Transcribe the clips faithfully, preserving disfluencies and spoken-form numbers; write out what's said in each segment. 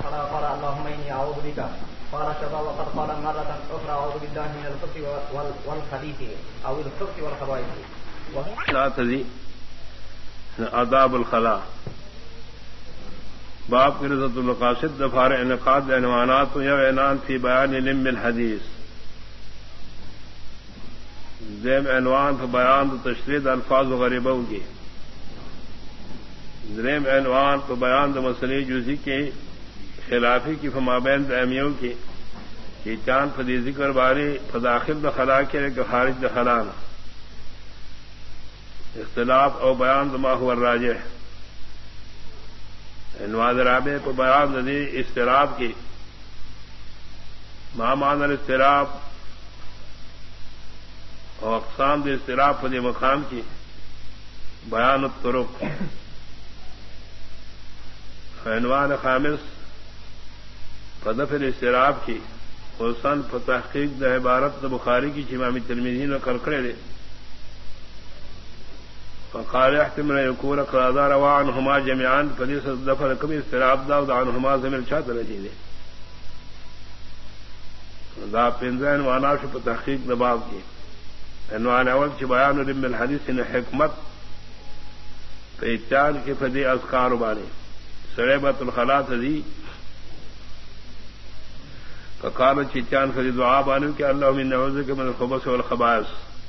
فلا قال اللهم إني أعوذ بك قال شفا وقد قال مرة أخرى أعوذ بالله من الخبث والخبيث أو الخبث والخبائث. لا تذي آداب الخلاء باب کی رضت المقاصد دفار انعقاد عنوانات یا اعلان فی بیان علم الحدیث. ذیم عنوان فی بیان تشریح الفاظ غریبوں کی. ذیم عنوان فی بیان مسئلہ جزئی کے خلافی کی فمابین اہمیوں کی کہ چاند فدی ذکر باری فداخل دخلا کے خارج دخلان اختلاف او بیان ما هو الراجح. عنوان رابع کو بیان ندی اضطراب کی مامان الاضطراب اور اقسام دے اضطراب فدی مقام کی بیان الطرق. عنوان خامس فدف الاضطراب کی حسن فتحقیق د عبارت بخاری کی امام ترمذی نے کرکڑے دے فقال يحتمل ان يكون قرادہ روا عنهما جميعا فليس دفع كبير استراب دا عنهما زمير چات رجی دے دا پنځه عنوانات په تحقیق د باب کې. عنوان اول چې بیان علم الحديث ان حکمت په اتیان کې فدی اذکار باندې سریبۃ الخلاۃ دی فقال چیتان فدی دعا باندې کہ اللهم اني اعوذ بك من الخبث والخبائث.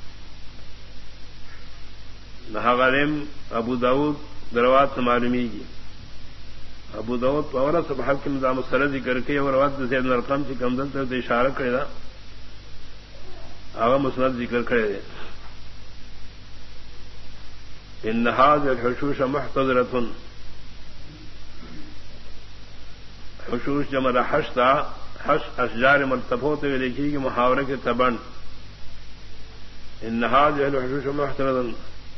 غرم ابو داود دروات معلومی کی ابو داود پورا صبح کے نظام سر ذکر کے اور روات زید بن ارقم سے کمزل تو اشارہ کرے گا آغا مسند ذکر کرے دے ان هذه الحشوش محتضرة. حشوش جمع حش تھا حش اشجار مرتفوت لکھی کہ محاورے کے تبن ان هذه الحشوش محتضرة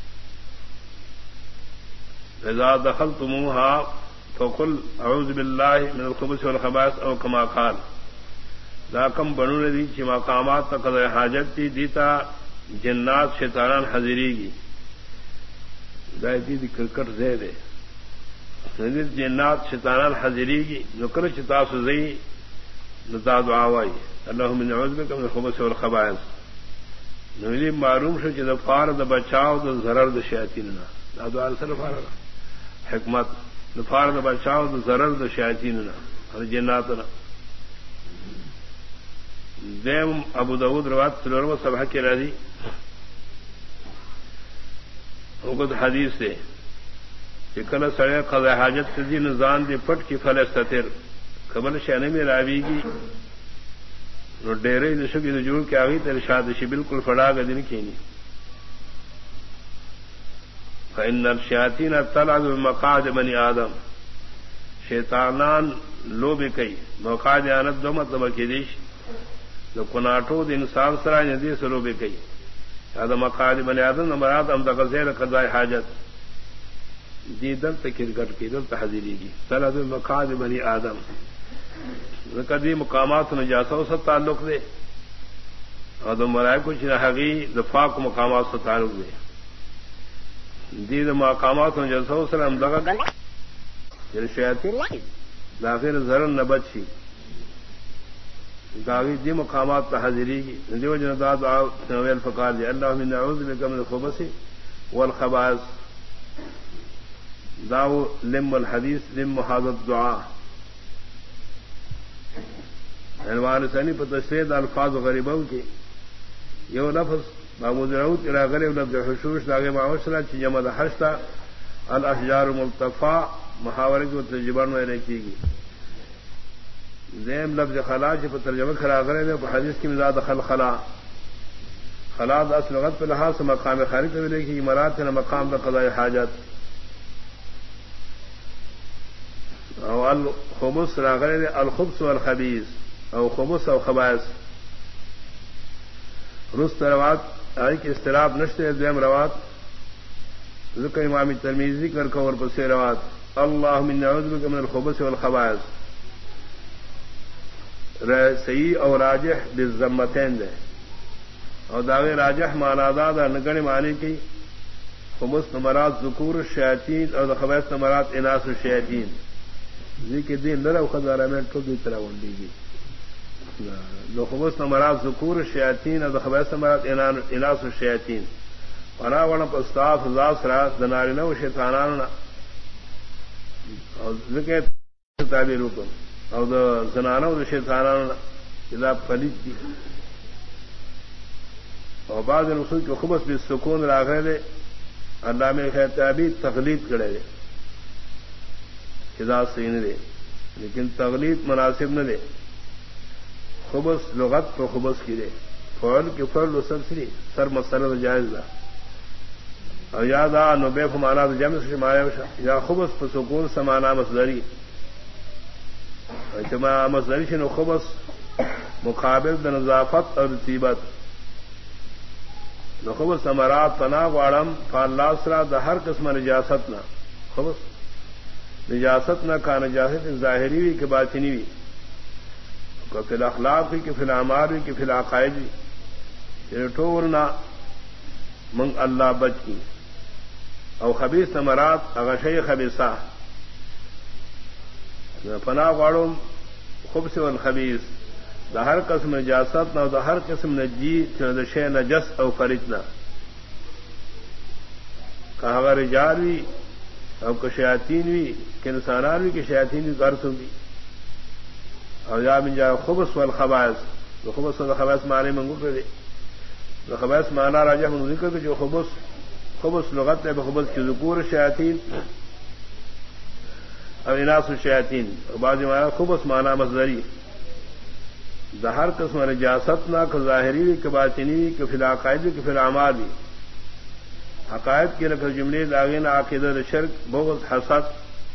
اذا دخلتموها فقل اعوذ بالله من الخبث والخبائث او كما قال. لا کم بنو ندی چھ مقامات تقضی حاجت تھی دیتا جنات شیطانان حضری کی دایتی دی کرکٹ زید ہے ندی جنات شیطانان حضری کی نکر چتا سزئی نتا دعا وائی اللهم اني اعوذ بك من الخبث والخبائث. نوی معلوم شو چھ دفار د بچاو د ضرر د شیاطین نہ دا دعا سره فارغ حکمت دفار د بچاو د ضرر د شیاطین نہ اور جنات نہ. دیم ابو داود روایت سلورو صبح کے راضی وقت حدیث سے کل سڑے قضاء حاجت سے نظان دی پٹ کی فلستر قبل شہنے میں راوی کی ڈیرے نشو کی نجور کے آگئی تر شادشی بالکل فڑا گا دن کی نہیں. فإن الشیاطین تلعب بمقاعد بنی آدم. شیطانان لو بے کئی مقاعد آنت دو مطلب کی دیش دو کناٹو د انسان سرا ندی سلو بے کئی هذا مقاعد بنی آدم نمرات ام تغزیر قضاء حاجت دی دل تکرکٹ کی دل تحذیری کی تلعب بمقاعد بنی آدم قدی مقامات نجاسوں سے تعلق دے اور دو مرائے کچھ نہگی دفاع کو مقامات سے تعلق دے دی دو مقامات نجاسوں سے ہم دغا شیاطین داخل ضرر نہ بچی داغی دی مقامات تحذیری کی جو جنادات نویل فقار دی اللهم اني اعوذ بك من الخبث والخبائث. داو لم الحدیث لم هذا الدعاء. عنوان ثانی پر تشریح الفاظ غریبوں کی یہ لفظ محمود راؤت الى غریب لفظ حشوش داغے معاشرہ چ جمع حشتا الاشجار ملتفا محاورے کی ترجمان میں لکھی گی. ذیم لفظ خلا چ پر ترجمہ کرا غرے میں حدیث کی مزاد خل خلا خلا اصل لغت پر لحاظ سے مقام خارج میں لکھی گی مراد ہے مقام قضاء حاجت. او الخبث راغرے الخبث والخبيث او خبث او خبائث. رست روات ایک استراب نشتے دیم روات ذکر امام ترمذی کر کور پر سے روات اللهم اني اعوذ بك من الخبث والخبائث. صحیح اور راجح بالضمتین دے اور داغے راجح مانا دادا نگڑ معنی کی خبث نمرات ذکور الشیاطین اور خبائث نمرات اناث الشیاطین. جی کے دین لڑا خزارہ میں ٹھو دی طرح ونڈی گی دو خبص نمرات ذکور شیاطین اور خبیث نمرات اناس الشیاطین ونا ون پستاف ذات رات دنارینہ و شیطانانہ اور ذکر تعبیر حکم اور زنانہ و شیطانانہ اذا پلید دی اور بعض رسول کے خبص بھی سکون راغے دے اللہ میں خیتابی تغلید کرے دے اذا سین دے لیکن تغلید مناسب نہ دے خبص لغت تو خبص کی دے فعل کے فعل و سلسلی سر مسئلہ جائز دا اور یاد آ نبے فمانا جمع سے شمایا یا خبص پر سکون سمانا مصدری مصدری سے خبص مقابل د نظافت اور رتیبت نخبص امرات پناہ واڑم فاللہ سرا دا ہر قسم نجاست نہ خبص نجاست نہ کا نجاست ظاہری بھی کہ باطنی بھی کہ فی الاخلاق بھی کہ فی الاعمال بھی کہ فی العقائد بھی ٹھورنا منگ اللہ بچ کی او خبیث نمرات اغشی خبیثہ پناہ واڑم خبث والخبیث دا ہر قسم نجاست نہ دا ہر قسم نجی شے نجس او فرجنا کہا رجال بھی او کہ شیاطین بھی کہ انسانان بھی کہ شیاطین بھی غرض ہوگی اور یا من جا خبث والخبائث تو خبث والخبائث معنی منگو کر دے تو خبائث معنی راجہ من ذکر کہ جو خبث خبث لغت ہے بخبث کی ذکور شیاطین اور اناس الشیاطین اور بعض معنی خبث معنی مصدری دا ہر قسم نجاست نہ کہ ظاہری بھی کہ باطنی بھی کہ فی العقائد بھی کہ فی الاعمال بھی عقائد کی نقل جملے داغین عقیدہ شرک بغض حسد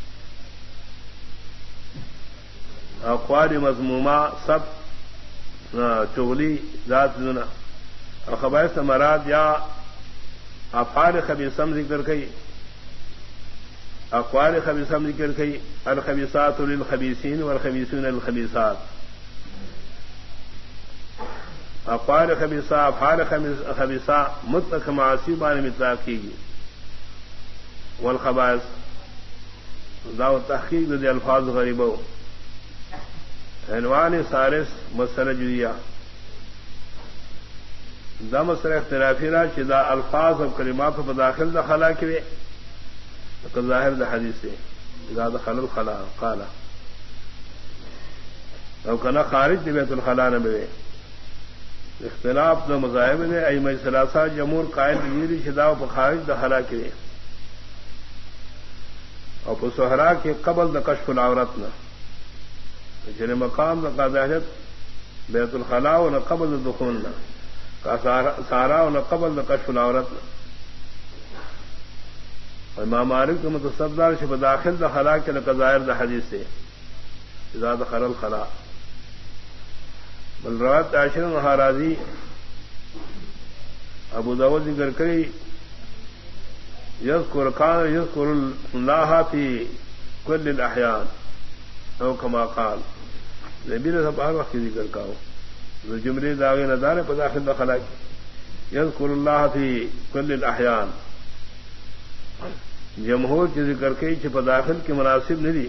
اقوال مذمومہ سب چغلی ذات زنا اور خبائث مراد یا افعال خبیثم ذکر کئی اقوال خبیثم ذکر کئی الخبیثات للخبیثین والخبیثون للخبیثات اقوال خبیثہ افعال خبیثہ مطلق معاصی بان مطلق کی گی والخبائث داو تحقیق دے الفاظ غریبو عنوان سارس مسئلہ جدیہ دا مسئلہ اختلافی را چی دا الفاظ و کلمات پر داخل دا خلا کیوے تو ظاہر دا حدیث سے دا دخل الخلا قالا او کنا خارج دی بیت الخلا نبوے اختلاف دو مذاہب نے ائمہ ثلاثہ جمہور قائل دیری شدا و خارج دا خلا کیوے اور پر سہرا کے قبل دا کشف العورت نہ جن مقام نہ کا ظاہرت بیت الخلاء و نہ قبل دخول نہ کا سارا و نہ قبل نہ کشف العورت نہ امام مالک کے متصدر شب داخل دا خلا کے نہ ظاہر دا حدیث سے اذا دخل الخلاء بل روایت عاشر مہاراضی ابو داود ذکر کری یذکر کان یذکر اللہ فی کل الاحیان او کما قال نبی نے سب ہر وقت کی ذکر کا ہو جملے داغے ندارے پر داخل دخلا کی یذکر اللہ فی کل الاحیان جمہور کی ذکر کی چھ پر داخل کی مناسب نہیں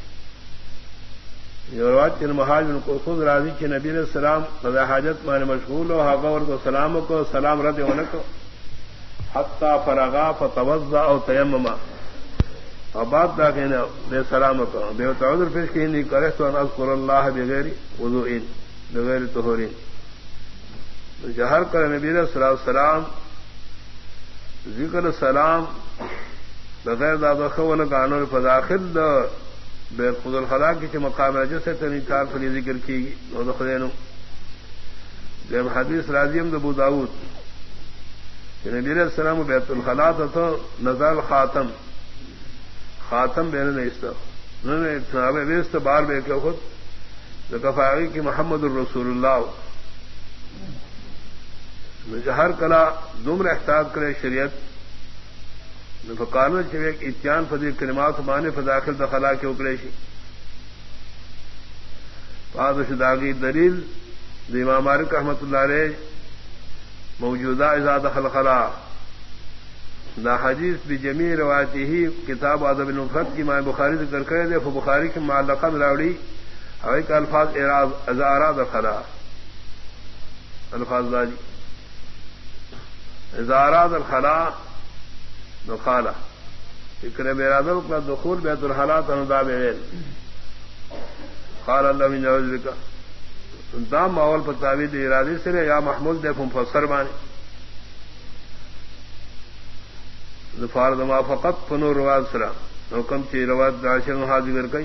روایت کے محاج ان کو خود راضی کے نبی علیہ السلام قضاء حاجت مان مشغول ہو حاغور کو سلام کو سلام رد ہونے کو حتی فرغا فتوضا او تیمما اور بات دا کہنا بے سلام کو بے تعذر پیش کی نہیں کرے تو ان اذکر اللہ بغیر وضوء بغیر طہور جہر کر نبی علیہ السلام ذکر سلام بغیر داد خون گانوں پر داخل بے خود الخلا کی مقام رجس سے تنکار پر ذکر کی گی خدین جب حدیث راضیم ابو داؤد کہ نبی علیہ السلام بیت الخلا تھا نزال خاتم خاتم بین نیست بار بے کے خود کفاغی کی محمد الرسول اللہ ہر کلا دمر احتیاط کرے شریعت فقانون چویک اتیان فضی کلمات بانے فداخل دخلا کے اکڑیشی پادش داغی دلیل دی امام مالک رحمت اللہ علیہ موجودہ اذا دخل خلا دا حدیث بجمیع روایتی ہی کتاب ادب المفرد کی ماں بخاری ذکر کرے دے فو بخاری کے معلقہ راوڑی اوے کا الفاظ اراز اراد خلا الفاظ داجی ازاراد الخلا نخالا فکر بیرادہ کا دخول بیت الحالات اندا بیل قال اللہ من نعوذ بک دام اول پر تعویل ارادی سے یا محمود دے مفسر بانے فارد ما فقط فنور رواد سرا حکم چی رواد داشر حاضر گئی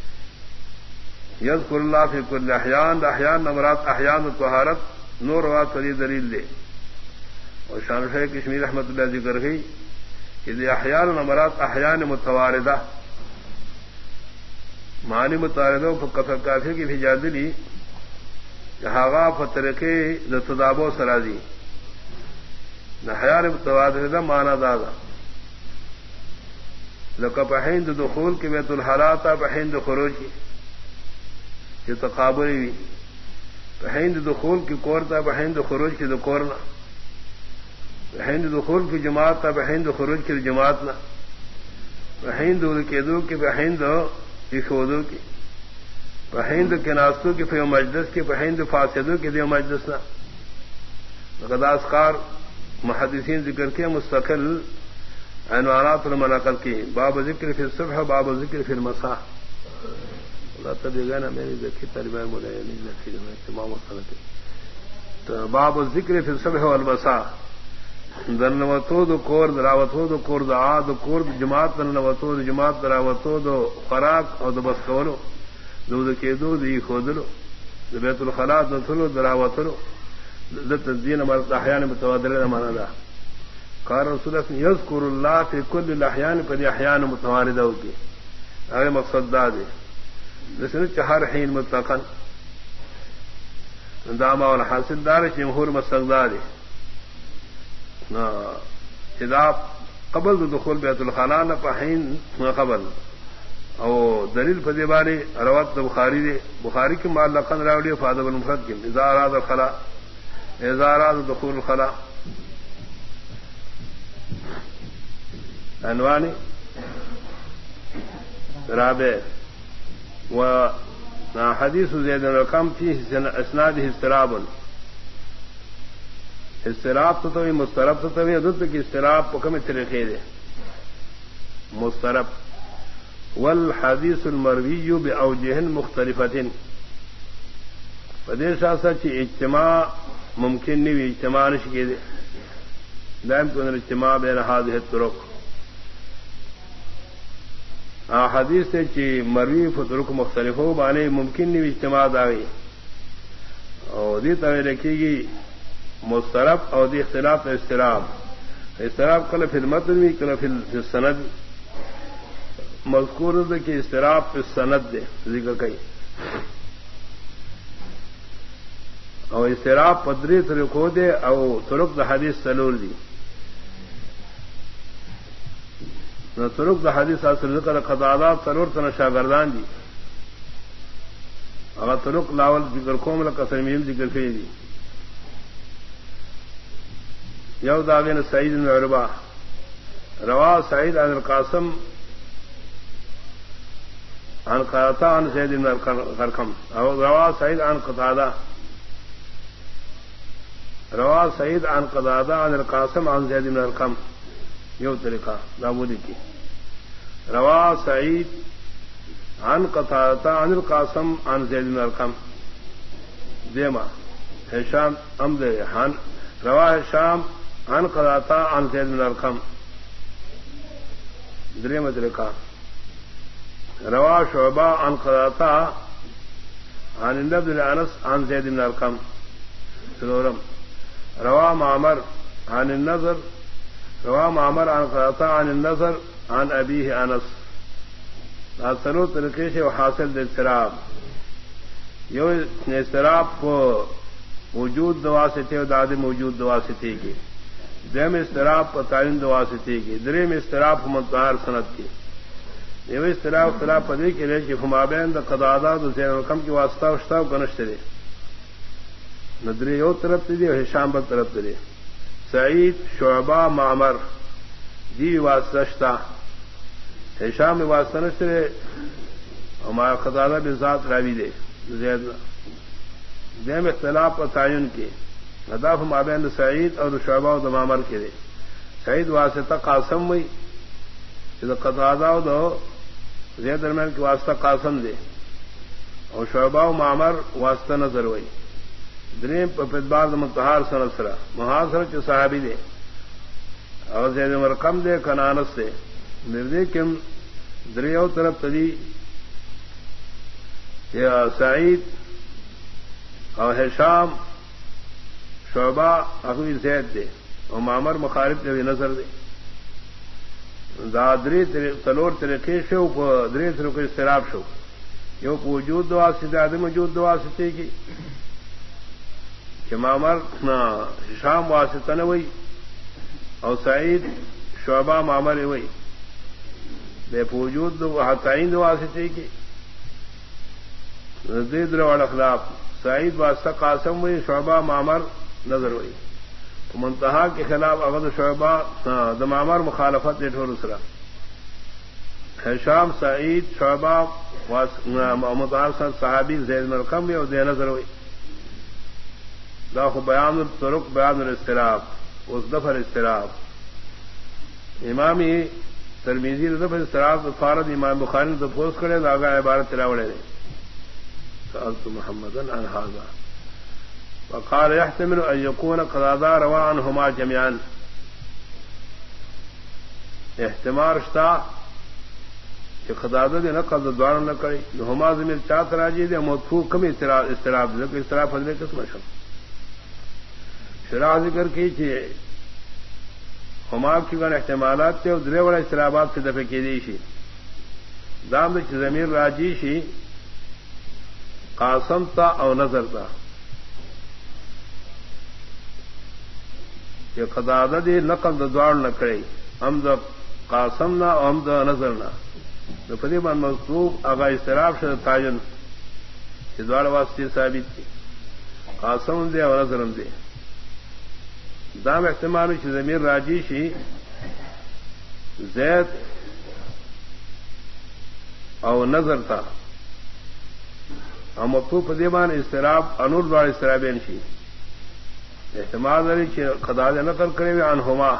یذکر اللہ فی کل احیان احیان نمرات احیان الطہارت نور رواد فری دلیل دے اور شان شیخ کشمیر رحمت اللہ ذکر گئی کہ دی احیان نمرات احیان متواردہ معنی متواردہ فقط کافی کی بھی جادلی جہاغا فترقے تدابو سرازی احیان متواردہ معنی دادا لکا پہند دخول کی بیت الحالات پہند خروج کی یہ تقابلی ہوئی پہند دخول کی کورتا پہند خروج کی دکورنا پہند دخول کی جماعت تا پہند خروج کی جماعت نہ پہند کے دو کی پہند اشودو کی پہند کے ناستوں کی فیو مجلس کی پہند فاسدوں کی دیو مجلس نہ غداسکار محدثین ذکر کے مستقل عنوانات المناقل کی باب ذکر فی الصبح باب ذکر فی المساء اللہ تبھی گا نا میں نے دیکھی طالبان مولے نہیں دیکھی میں تمام وقت تو باب ذکر فی الصبح والمساء درنوتو دو کور دراوتو دو کور دعا دو کور جماعت درنوتو دو جماعت دراوتو دو خوراک اور دو بس کولو دو دو کیدو دی خودلو دو بیت الخلاء دو تلو دراوتلو دت الدین مرد احیان متوادرین مانا دا قال رسول اللہ یذکر اللہ فی کل الاحیان پر احیان متواردہ ہوتی اگر مقصد دا دے جسے چہر حین متقن داما والحاصل دار جمہور مقصد دا دے اذا قبل دخول بیت الخلاء نہ پہین قبل او دلیل پدی باری روات بخاری دے بخاری کی معلقاً راوڑی فادب المفرد کی اذا اراد الخلاء اذا اراد دخول الخلاء عنوانی رابع و حدیث زید الرقم فی اسناد اضطراب اضطراب تو توی مسترب تو توی ضد کی اضطراب حکم طریقے دے مسترب والحدیث المروی باوجہ مختلفۃ پدیشا سچ اجتماع ممکن نہیں اجتماع نشکے دے دائم کو اجتماع بین هذه الطرق حدیث سے چی مروی فطرق مختلف ہو بانے ممکن نہیں اجتماع داغی اور دی طویل رکھے گی مسترب اور دی اختلاف اضطراب اضطراب کل فی المتن بھی کل فی السند مذکور دے کہ اضطراب فی السند دے ذکر کئی اور اضطراب پدری طریقوں دے او طرق دا حدیث سلور دی طرق دا حدیث اصل ذکر قضادات سلور تن شاگردان دی اگر طرق لاول ذکر قوم لقسمیم ذکر کئی دی یو داغین سعید بن عربہ روا سعید عن القاسم عن قطادہ عن زید بن الخرقم او روا سعید عن قتادہ روا سعید عن قتادہ عن القاسم عن زید بن الخرقم یو طریقہ داودی کی روا سعید عن قتادہ عن القاسم عن زید بن الخرقم دیما ہشام امد حان روا ہشام عن قتادہ عن زید بن الخرقم دریم طریقہ روا شعبہ عن قتادہ عن النضر بن انس عن زید بن الخرقم سلورم روا معمر عن النضر روا معمر عن قتادہ عن النضر عن ابیہ انس سلور طریقے سے حاصل اضطراب یو اضطراب کو موجود دواسطے اور عدم موجود دواسطے کی دیم اضطراب پر تعلیم دواسطے کی دریم اضطراب متطہر سند کی یہ اضطراب اختلاف پدی کے لیے کہ ہمابین دا قضادہ دا زین القم کی واسطہ اشتاو گنشت دے ندری یو طرف دے اور ہشام بک طرف دے سعید شعبہ معمر دی واسطہ ہشام واسطہ نشترے ہمارا قطادہ بذات راوی دے زید دیم اختلاف و تعین کے ہدف مابین سعید اور شعبہ و دمامر کے دے سعید واسطہ قاسم ہوئی قطادہ و دو زید درمیان کی واسطہ قاسم دے اور شعبہ و معمر واسطہ نظر ہوئی دریم پدبار متحار سنسرا محاصر کے صحابی دے اور زید مرقم دے کنانس دے نردے کم دریو طرف تدی یا سعید اور ہشام شعبہ اخوی زید دے اور معمر مخارب دے نظر دے دا دری تلور طریقے شو دری طریقے استراب شو یو وجود دعا سے آدم وجود دعا سے کی کہ معمر ہشام واسطہ نہ ہوئی اور سعید شعبہ معمر ہوئی بے وجود تعین دعا سے کی نزدید والا خلاف سعید واسطہ قاسم ہوئی شعبہ معمر نظر ہوئی منتہا کے خلاف اغد شعبہ دمامر مخالفت نے ٹھور اسرا شام سعید شعبہ متحر صحابی زید مرقم بھی اور دے نظر ہوئی داخ بیان الطرق بیان الاستراب اس دفر استراب امامی ترمیزی دفر استراب فارد امام بخاری تو پوس کرے داغا عبارت تلاوڑے نے سألت محمدا عن هذا وقال يحتمل ان يكون قضاء روا عنهما جميعا احتمال رشتا کہ قضاء دے نقل دوار نہ کرے ہما ضمیر چات راجی دے مدفوع کم استراب دے کہ استراب فضلے قسم شم شرح ذکر کی چیئے ہما کی گن احتمالات تے درے والا استرابات سے دفع کی دیشی دام دے چی ضمیر راجی شی قاسم تا او نظر تا کہ قضاء دی نقل دوار نہ کرے ہم دا قاسم نہ ہم دا نظر نہ فدی من مطلوب اگا استراب شد تعین دوار واسطے ثابت تھی قاسم دے اور نظرم دے دام احتمال کی ضمیر راجی شی زید او نظر تھا ہم مطلوب فدیمان استراب انور دوار استرابین شی احتمال داری کہ قضاء نقل کرے ہوئے عنہما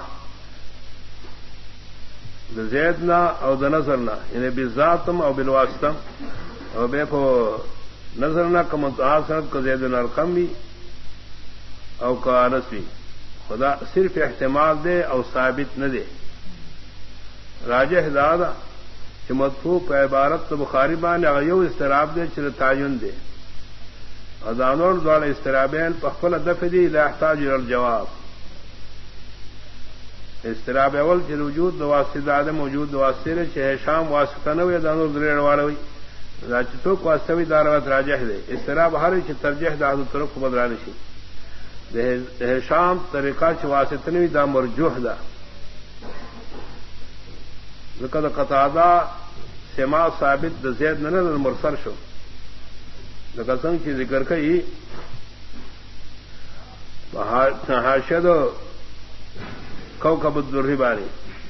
زید نہ او د نظر نہ یعنی بذاتم او بالواسطم او بے کو نظر نہ کم سند کو زید نرقم بھی او کا انس بھی خدا صرف احتمال دے او ثابت نہ دے راجح دادا کہ مدفوع پہ عبارت تو بخاری بان یو استراب دے چل تعین دے ادانور دوال استرابین پخفل دفع دی لا احتاج الى الجواب استراب اول چل وجود واسطہ عدم وجود واسطے چاہے شام واسطہ نہ ہوئی دانور دریڑ والا ہوئی راجتوں کو واستوی داروت راجح دے استراب ہر چ ترجح داد طرف کو بدرانی سی شام طریقہ چ واسطہ نہیں دا مرجوح دا لقد قطادہ سما ثابت زید نہ مرسل شو لکسنگ کی ذکر کئی حاشد کوكب الدری بانی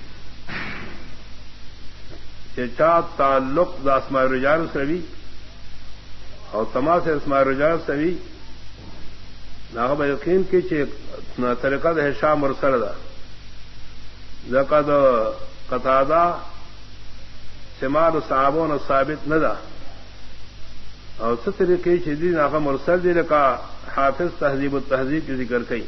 چا تعلق دا اسماء الرجال سوی اور تماس اسماء الرجال سوی ناغب یقین کی چھ طریقہ دا ہشام مرسل دا لقد قطادہ سماع صحابون ثابت نہ دا اور ست طریقے شدید ناغم مرسل دی لکا حافظ تہذیب التہذیب کی ذکر کئی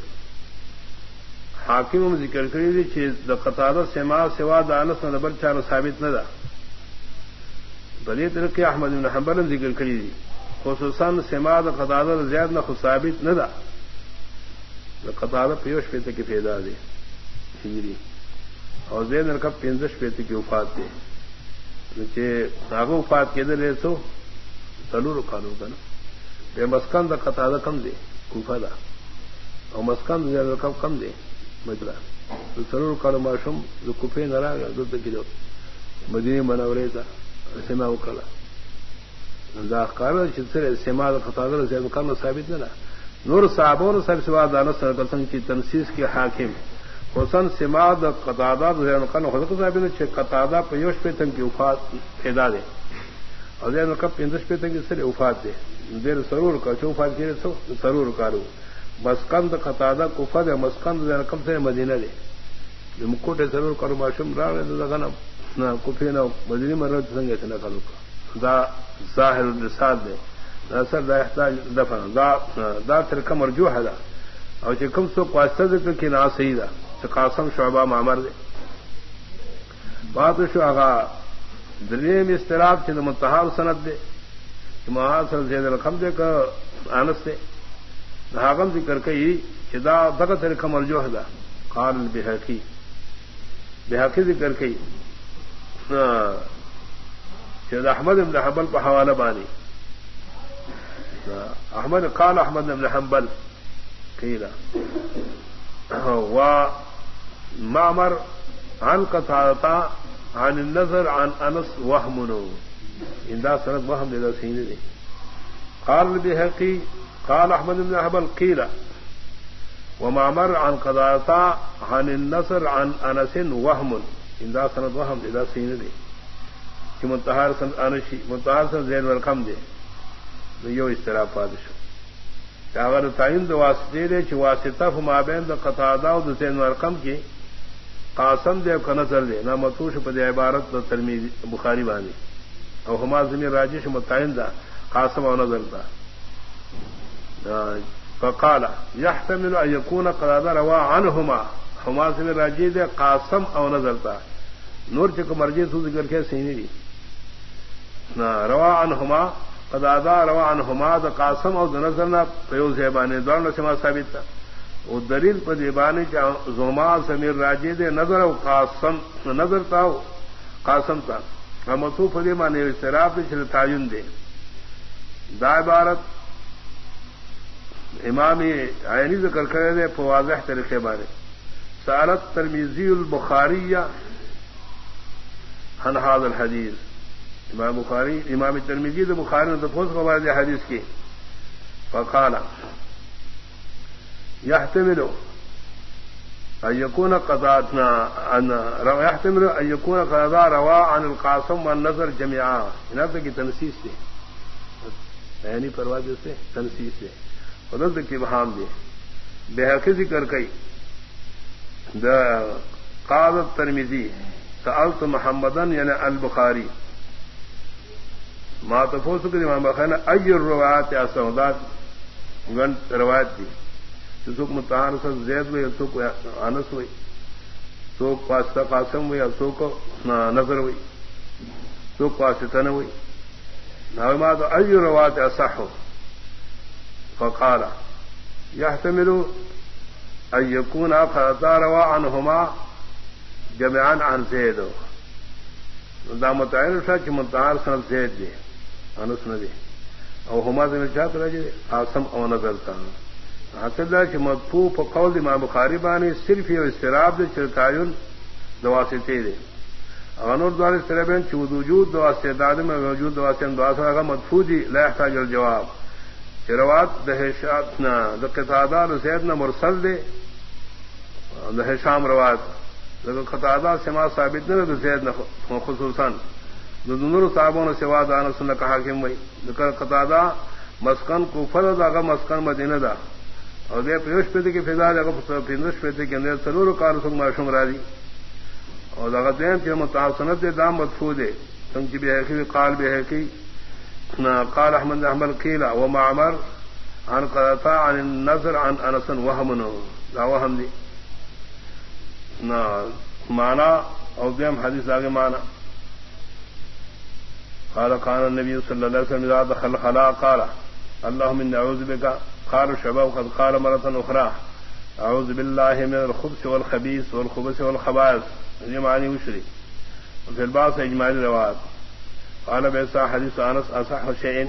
حاکم ذکر کری دی چیز دا قطادہ سما سوا دا انس نہ بل چانو ثابت نہ دا بلی طریقے احمد بن حنبل ذکر کری دی خصوصاً سما دا قطادہ زیاد نہ خود ثابت نہ دا دا قطادہ پیوش پیتے کی پیدا دے ہجری اور زید نرکب پینزش پیتے کی وفات دے ناغو وفات کے دے سو سلور کالو کا نا بے مسکن دا قطادہ کم دے کوفہ دا اور مسکن زیادہ کم کم دے مجرا سلور کالو معشوم جو کوفے نہ رہا دو کی دو مدینے منورے تھا سما وکلا داخار سما دا قطادہ زیادہ کم ثابت نہ نور صحابوں سر سوا دانت سنگ کی تنسیس کے حاکم حسن سماد قطادہ زین قن خود کو صاحب نے چھ قطادہ پیوش پہ تن کی وفات پیدا دے اور زین کب پندش پہ تن کی سر وفات دے دیر سرور کا چھ وفات کی سو سرور کارو مسکند قطادہ کفر ہے مسکند زین کب سے مدینہ دے مکوٹے ضرور کرو معشوم را غنم نہ کفی نہ مدینہ مرد سنگے تھے نہ کرو دا ظاہر الرسال دے اثر دا احتاج دفن دا دا ترکہ مرجوح ہے دا اور چکم سو واسطہ ذکر کی نا صحیح دا قاسم شعبہ معمر دے بات شو آغا دریم استراب چند منتحال سند دے محال سند زید الخم دے کا آنس دے ناغم ذکر کئی چدا دغا ترکہ مرجوح دا قال البحقی بحقی ذکر کئی چدا احمد بن حنبل پہ حوالہ بانی احمد قال احمد بن حنبل قيل ومعمر عن قتادة عن النذر عن انس وهم ان ذا سند وهم الى سين قال البيهقي قال احمد بن حنبل قيل ومعمر عن قتادة عن النذر عن انس وهم ان ذا سند وهم الى سين کہ منتہا سند انشی منتہا سند زین والکم دے یو استراب پادشو اگر تعین دو واسطے دے چھ واسطہ فما بین دا قطادہ و دا زین والکم کی قاسم دے کا نظر دے نا مطوش پا دے عبارت دا ترمیز بخاری بانی او ہما زمین راجش متعین دا قاسم او نظر دا فقالا یحتمل ان یکون قطادہ روا عنہما ہما زمین راجی دے قاسم او نظر دا نور چکو مرجی تو ذکر کے سینی دی روا عنہما قطادہ روا عنہما دا قاسم او دا نظرنا پیو زیبانی دورنا سما ثابت تا او دلیل پا دیبانی چا زوما سمیر راجی دے نظر او قاسم نظر تا قاسم تا امتو پا دیبانی استراف دے چل تعین دے دا عبارت امامی عینی ذکر کرے دے پا واضح طریقے بارے سالت ترمیزی البخاریہ عن هذا الحديث امام بخاری امام ترمذی نے بخاری نے تفوس کو بعد حدیث کی فقال يحتمل ان يكون قضاتنا ان يحتمل ان يكون قضاء روا عن القاسم والنظر جميعا انت کی تنسیص سے یعنی پرواز سے تنسیص سے حضرت کی بہام دے بحقی ذکر کئی دا قال الترمذی سألت محمدن یعنی البخاری ما تفوسو کہ امام بخاری ای الروایات یا سعودات گن روایت دی سوک متحار سے زید ہوئی سوک انس ہوئی سوک واسطہ قاسم ہوئی سوک نظر ہوئی سوک واسطہ ہوئی ناوی ما تو ای الروایات اصحو فقال يحتمل ان يكون قطع روا عنهما جمعان عن زید دا متعین شاہ چی منتحار سنت زید دے انس ندے او ہما زمین چاہتا رجے قاسم او نظر تا حاصل دا چی مدفوع پا قول امام بخاری بانی صرف یہ استراب دے چرتایون دواسطے دے اغنور دوار استرابین چی وجود دواسطے دادم وجود دواسطے دواسطے اگر مدفوع دی لا احتاج الجواب چی روات دہشاتنا دا قطادہ زیدنا مرسل دے دہشام روات لیکن قطادہ سما ثابت نہ زید خصوصاً نور صاحبوں نے سوا دانا سن کہا کہ میں لیکن قطادہ مسکن کو فرض آگا مسکن مدینہ دا اور دے پیوش پیتے کی فضا جگہ پیندش پیتے کے اندر سرور کار سنگ معشوم راضی اور داغا دین کہ متحسنت دے دام مدفوع دے سنگ بھی ہے کہ قال بھی ہے کہ قال احمد احمد قیل ومعمر عن قطع عن النظر عن انس وهم لا وهم دی مانا اور دیم حدیث آگے مانا قال قال النبي صلى الله عليه وسلم اذا دخل خلا قال اللهم اني اعوذ بك قال شباب قد قال مرة اخرى اعوذ بالله من الخبث والخبيث والخبث والخبائث یہ معنی وشری وفي البعض اجماعی روایت قال بيسا حديث انس اصح شيء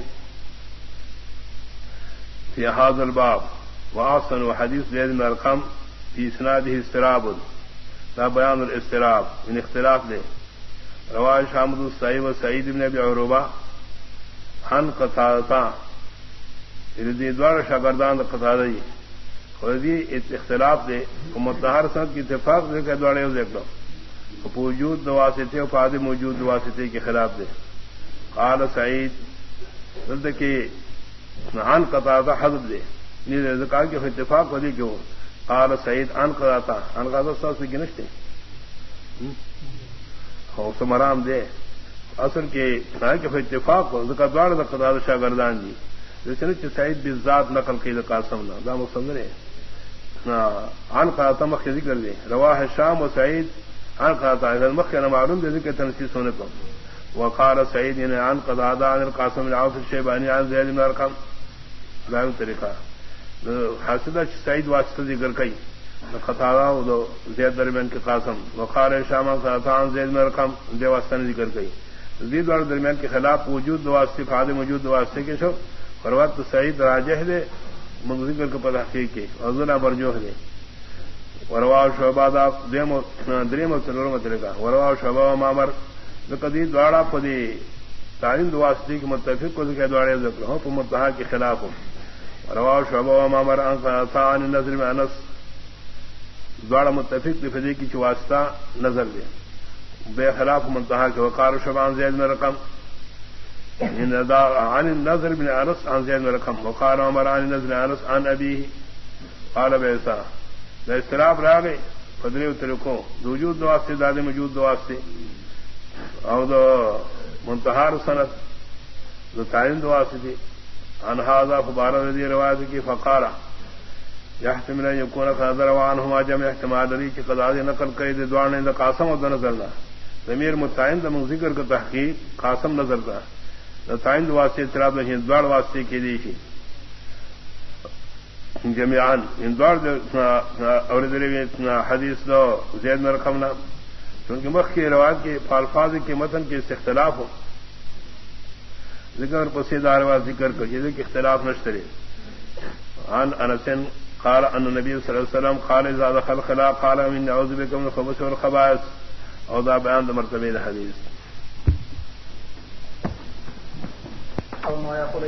في هذا الباب واحسن حديث زيد بن ارقم في اسناده استراب لا بیان الاستراب من اختلاف دے روایت حامد السعید و سعید بن ابی عروبہ عن قتادہ اردی دوار شاگردان قتادہ خودی اختلاف دے متحر سند کی اتفاق دے کے دوڑے دیکھ لو موجود دواسطے اور فاد موجود دواسطے کے خلاف دے قال سعید رد کی عن قطعہ حذف دے نہیں کہا کہ اتفاق ودی کیوں قال سعید عن قطعہ عن قطعہ سے گنشتے مرام دے اصل کے اتفاق دوڑ قطعہ شاگردان جی جیسے سعید بالذات نقل کی قاسم نہ دام سمجھے عن قطعہ مخ ذکر دے رواہ شام و سعید عن قطعہ مخ نہ معلوم دے کہ تنسیس ہونے کو وقال سعید نے عن قطعہ عن القاسم بن عوف الشیبانی عن زید بن ارقم دائم طریقہ حاصلہ سعید واسطہ ذکر کئی قطعہ زید درمیان کے قاسم وقال شام عن زید بن ارقم دے واسطہ نے ذکر کئی زید اور درمیان کے خلاف وجود واسطے فاد موجود واسطے کے شو اور وقت سعید راجح دے ذکر کے پتہ کے اور برجوہ دے وروا شعبہ دریم دریم سرور طریقہ وروا شعبہ مامر قدی دوڑا پدی تعلیم دواسطی کے متفق کو ذکر دوڑے ذکر ہوں تو متحا کے خلاف ہو روا شعبہ مامر عن نظر میں انس دوڑا متفق لفظی کی واسطہ نظر دے بے خلاف منتہا کے وقار شبان زید میں رقم عن النظر بن انس عن زید میں رقم وقار عمر عن نظر انس عن ابی قال بیسا اضطراب رہ گئے فدری ترکوں وجود دواستے دادے موجود دواستے اور دو منتہار صنعت دو تعین دواستے تھی انہذا فبارہ رضی روایت کی فقارہ یحتمل ان یکون قدر وعنہما جمع احتمال علی کی قضاء نقل قید دوارنے دا قاسم و دا نظر دا ضمیر متعین دا من ذکر کا تحقیق قاسم نظر دا دا تعین دو واسطے اعتراض نہیں دوار واسطے کی دیشی جميعا ان دوار اور دلیل حدیث دو زید میں رقمنا چونکہ مخ کی روایت کے الفاظ کے متن کے اختلاف ہو ذکر پسیدہ روایت ذکر کر یہ اختلاف نشترے عن انس قال ان النبي صلى الله عليه وسلم قال اذا دخل خلا قال من اعوذ بك من الخبث والخبائث او ذا بیان مرتبہ الحدیث.